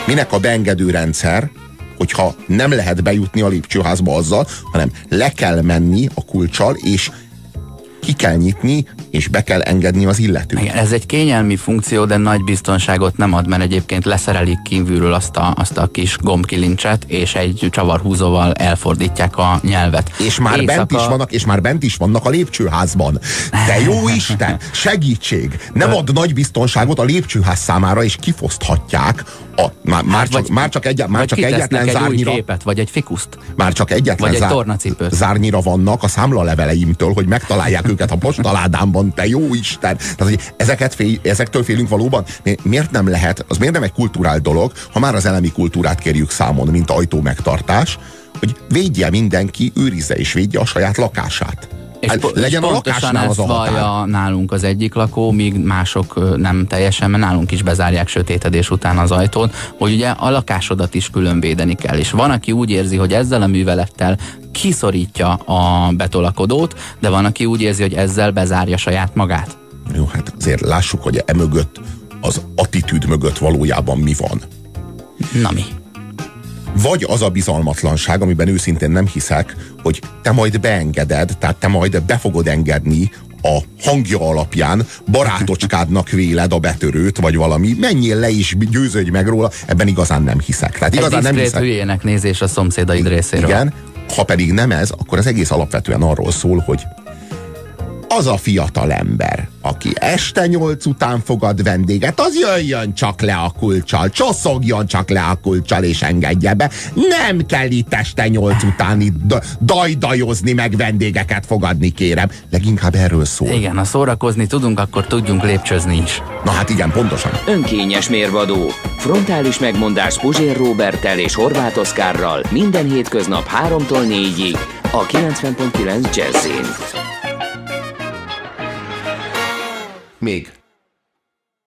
Minek a beengedő rendszer, hogyha nem lehet bejutni a lépcsőházba azzal, hanem le kell menni a kulccsal, és ki kell nyitni, és be kell engedni az illetőt. Igen, ez egy kényelmi funkció, de nagy biztonságot nem ad, mert egyébként leszerelik kívülről azt a kis gombkilincset, és egy csavarhúzóval elfordítják a nyelvet. És már bent is vannak a lépcsőházban. De jó Isten, segítség! Nem ad nagy biztonságot a lépcsőház számára, és kifoszthatják már csak egyetlen zárnyira. Képet, vagy egy fikuszt. Már csak egyetlen vagy egy tornacipőt. Zárnyira vannak a számlaleveleimtől, hogy megtalálják őket a postaládámban, te jó Isten! Tehát, ezektől félünk valóban? Miért nem lehet, az miért nem egy kulturált dolog, ha már az elemi kultúrát kérjük számon, mint ajtó megtartás, hogy védje mindenki, őrizze és védje a saját lakását. És legyen a lakásnál az a határ. Nálunk az egyik lakó, míg mások nem teljesen, mert nálunk is bezárják sötétedés után az ajtót, hogy ugye a lakásodat is külön védeni kell. És van, aki úgy érzi, hogy ezzel a művelettel kiszorítja a betolakodót, de van, aki úgy érzi, hogy ezzel bezárja saját magát. Jó, hát azért lássuk, hogy emögött, az attitűd mögött valójában mi van. Na mi? Vagy az a bizalmatlanság, amiben őszintén nem hiszek, hogy te majd beengeded, tehát te majd be fogod engedni a hangja alapján, barátocskádnak véled a betörőt, vagy valami, menjél le és győződj meg róla, ebben igazán nem hiszek. Tehát igazán nem hiszek. Hülyének nézés a szomszédaid részéről. Igen, ha pedig nem ez, akkor az egész alapvetően arról szól, hogy az a fiatal ember, aki este 8 után fogad vendéget, az jöjjön csak le a kulccsal, csosszogjon csak le a kulccsal és engedje be. Nem kell itt este 8 után itt dajdajozni, meg vendégeket fogadni, kérem. Leginkább erről szól. Igen, ha szórakozni tudunk, akkor tudjunk lépcsőzni is. Na hát igen, pontosan. Önkényes mérvadó. Frontális megmondás Puzsér Róberttel és Horváth Oszkárral minden hétköznap 3-tól 4-ig a 90.9 Jazzin. Még